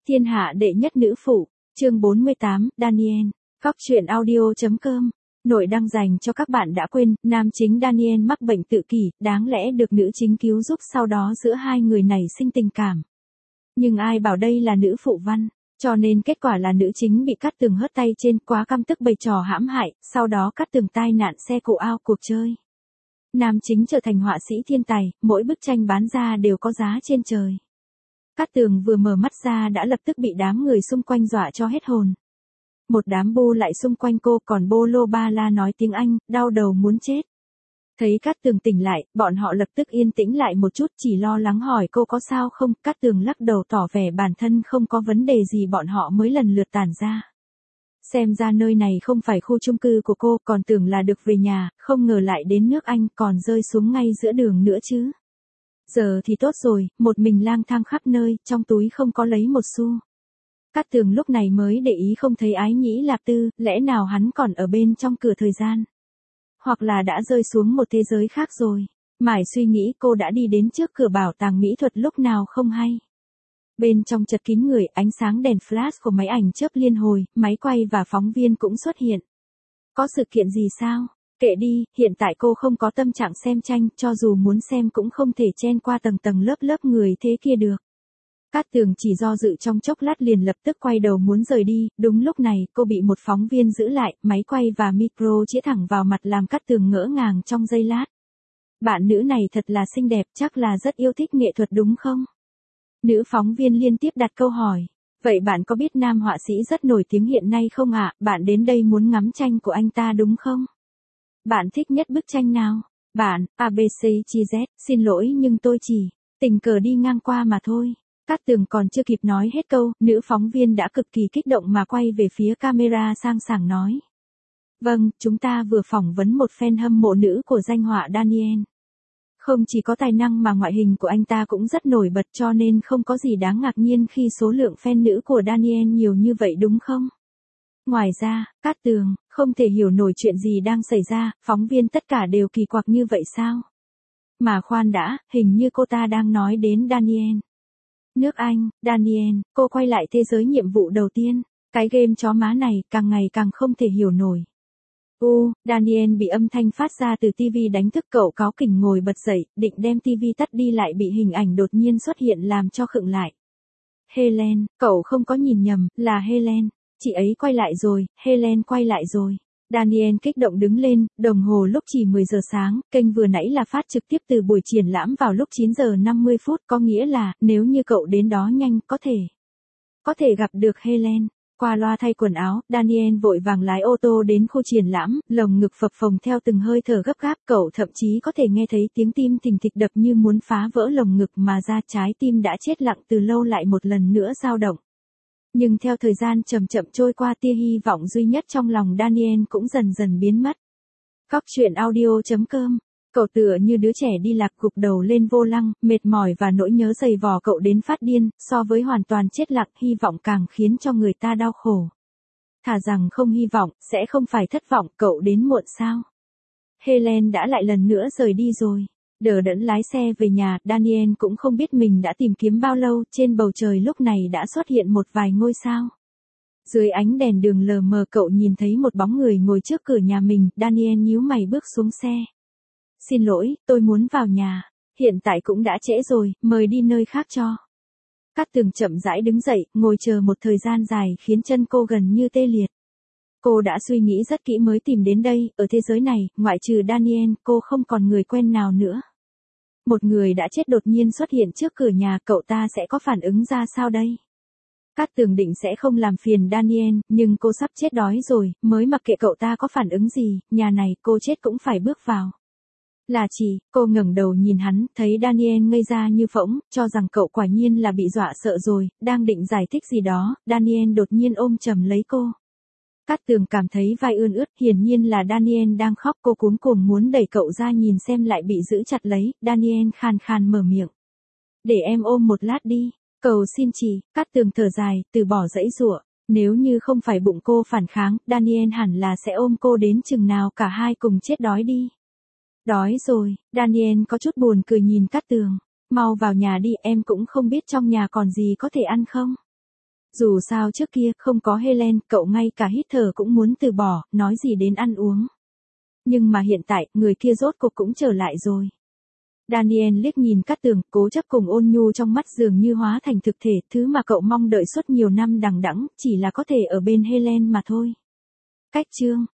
Thiên hạ đệ nhất nữ phụ, chương 48, Daniel, Cóc truyện audio.com. Nội đăng dành cho các bạn đã quên, nam chính Daniel mắc bệnh tự kỷ, đáng lẽ được nữ chính cứu giúp, sau đó giữa hai người nảy sinh tình cảm. Nhưng ai bảo đây là nữ phụ văn, cho nên kết quả là nữ chính bị Cát Tường hớt tay trên, quá căm tức bày trò hãm hại, sau đó Cát Tường tai nạn xe cộ ao cuộc chơi. Nam chính trở thành họa sĩ thiên tài, mỗi bức tranh bán ra đều có giá trên trời. Cát Tường vừa mở mắt ra đã lập tức bị đám người xung quanh dọa cho hết hồn. Một đám bô lại xung quanh cô, còn bô lô ba la nói tiếng Anh, đau đầu muốn chết. Thấy Cát Tường tỉnh lại, bọn họ lập tức yên tĩnh lại một chút, chỉ lo lắng hỏi cô có sao không. Cát Tường lắc đầu tỏ vẻ bản thân không có vấn đề gì, bọn họ mới lần lượt tản ra. Xem ra nơi này không phải khu chung cư của cô, còn tưởng là được về nhà, không ngờ lại đến nước Anh, còn rơi xuống ngay giữa đường nữa chứ. Giờ thì tốt rồi, một mình lang thang khắp nơi, trong túi không có lấy một xu. Cát Tường lúc này mới để ý không thấy Ái Nhĩ Lạp Tư, lẽ nào hắn còn ở bên trong cửa thời gian? Hoặc là đã rơi xuống một thế giới khác rồi. Mải suy nghĩ cô đã đi đến trước cửa bảo tàng mỹ thuật lúc nào không hay. Bên trong chật kín người, ánh sáng đèn flash của máy ảnh chớp liên hồi, máy quay và phóng viên cũng xuất hiện. Có sự kiện gì sao? Kệ đi, hiện tại cô không có tâm trạng xem tranh, cho dù muốn xem cũng không thể chen qua tầng tầng lớp lớp người thế kia được. Cát Tường chỉ do dự trong chốc lát liền lập tức quay đầu muốn rời đi, đúng lúc này cô bị một phóng viên giữ lại, máy quay và micro chĩa thẳng vào mặt làm Cát Tường ngỡ ngàng trong giây lát. Bạn nữ này thật là xinh đẹp, chắc là rất yêu thích nghệ thuật đúng không? Nữ phóng viên liên tiếp đặt câu hỏi. Vậy bạn có biết nam họa sĩ rất nổi tiếng hiện nay không ạ? Bạn đến đây muốn ngắm tranh của anh ta đúng không? Bạn thích nhất bức tranh nào? Bạn, ABCZ, xin lỗi nhưng tôi chỉ tình cờ đi ngang qua mà thôi. Cát Tường còn chưa kịp nói hết câu, nữ phóng viên đã cực kỳ kích động mà quay về phía camera sang sảng nói. Vâng, chúng ta vừa phỏng vấn một fan hâm mộ nữ của danh họa Daniel. Không chỉ có tài năng mà ngoại hình của anh ta cũng rất nổi bật, cho nên không có gì đáng ngạc nhiên khi số lượng fan nữ của Daniel nhiều như vậy đúng không? Ngoài ra, Cát Tường không thể hiểu nổi chuyện gì đang xảy ra, phóng viên tất cả đều kỳ quặc như vậy sao? Mà khoan đã, hình như cô ta đang nói đến Daniel. Nước Anh, Daniel, cô quay lại thế giới nhiệm vụ đầu tiên. Cái game chó má này càng ngày càng không thể hiểu nổi. Daniel bị âm thanh phát ra từ TV đánh thức, cậu cáu kỉnh ngồi bật dậy, định đem TV tắt đi lại bị hình ảnh đột nhiên xuất hiện làm cho khựng lại. Helen, cậu không có nhìn nhầm, là Helen. Chị ấy quay lại rồi, Helen quay lại rồi. Daniel kích động đứng lên, đồng hồ lúc chỉ 10 giờ sáng, kênh vừa nãy là phát trực tiếp từ buổi triển lãm vào lúc 9 giờ 50 phút, có nghĩa là, nếu như cậu đến đó nhanh, có thể gặp được Helen. Qua loa thay quần áo, Daniel vội vàng lái ô tô đến khu triển lãm, lồng ngực phập phồng theo từng hơi thở gấp gáp, cậu thậm chí có thể nghe thấy tiếng tim thình thịch đập như muốn phá vỡ lồng ngực mà ra, trái tim đã chết lặng từ lâu lại một lần nữa dao động. Nhưng theo thời gian chậm chậm trôi qua, tia hy vọng duy nhất trong lòng Daniel cũng dần dần biến mất. Cóc truyện audio.com. Cậu tựa như đứa trẻ đi lạc, gục đầu lên vô lăng, mệt mỏi và nỗi nhớ dày vò cậu đến phát điên, so với hoàn toàn chết lặng, hy vọng càng khiến cho người ta đau khổ. Thà rằng không hy vọng, sẽ không phải thất vọng, cậu đến muộn sao? Helen đã lại lần nữa rời đi rồi. Đờ đẫn lái xe về nhà, Daniel cũng không biết mình đã tìm kiếm bao lâu, trên bầu trời lúc này đã xuất hiện một vài ngôi sao. Dưới ánh đèn đường lờ mờ cậu nhìn thấy một bóng người ngồi trước cửa nhà mình, Daniel nhíu mày bước xuống xe. Xin lỗi, tôi muốn vào nhà, hiện tại cũng đã trễ rồi, mời đi nơi khác cho. Cát Tường chậm rãi đứng dậy, ngồi chờ một thời gian dài khiến chân cô gần như tê liệt. Cô đã suy nghĩ rất kỹ mới tìm đến đây, ở thế giới này, ngoại trừ Daniel, cô không còn người quen nào nữa. Một người đã chết đột nhiên xuất hiện trước cửa nhà, cậu ta sẽ có phản ứng ra sao đây? Cát Tường định sẽ không làm phiền Daniel, nhưng cô sắp chết đói rồi, mới mặc kệ cậu ta có phản ứng gì, nhà này cô chết cũng phải bước vào. Là chị, cô ngẩng đầu nhìn hắn, thấy Daniel ngây ra như phỗng, cho rằng cậu quả nhiên là bị dọa sợ rồi, đang định giải thích gì đó, Daniel đột nhiên ôm chầm lấy cô. Cát Tường cảm thấy vai ươn ướt, hiển nhiên là Daniel đang khóc, cô cuống cuồng muốn đẩy cậu ra nhìn xem lại bị giữ chặt lấy, Daniel khàn khàn mở miệng. Để em ôm một lát đi, cầu xin chị. Cát Tường thở dài, từ bỏ giãy giụa. Nếu như không phải bụng cô phản kháng, Daniel hẳn là sẽ ôm cô đến chừng nào cả hai cùng chết đói đi. Đói rồi, Daniel có chút buồn cười nhìn Cát Tường. Mau vào nhà đi, em cũng không biết trong nhà còn gì có thể ăn không. Dù sao trước kia không có Helen, cậu ngay cả hít thở cũng muốn từ bỏ, nói gì đến ăn uống. Nhưng mà hiện tại, người kia rốt cuộc cũng trở lại rồi. Daniel liếc nhìn Cát Tường, cố chấp cùng ôn nhu trong mắt dường như hóa thành thực thể, thứ mà cậu mong đợi suốt nhiều năm đằng đẵng, chỉ là có thể ở bên Helen mà thôi. Cách chương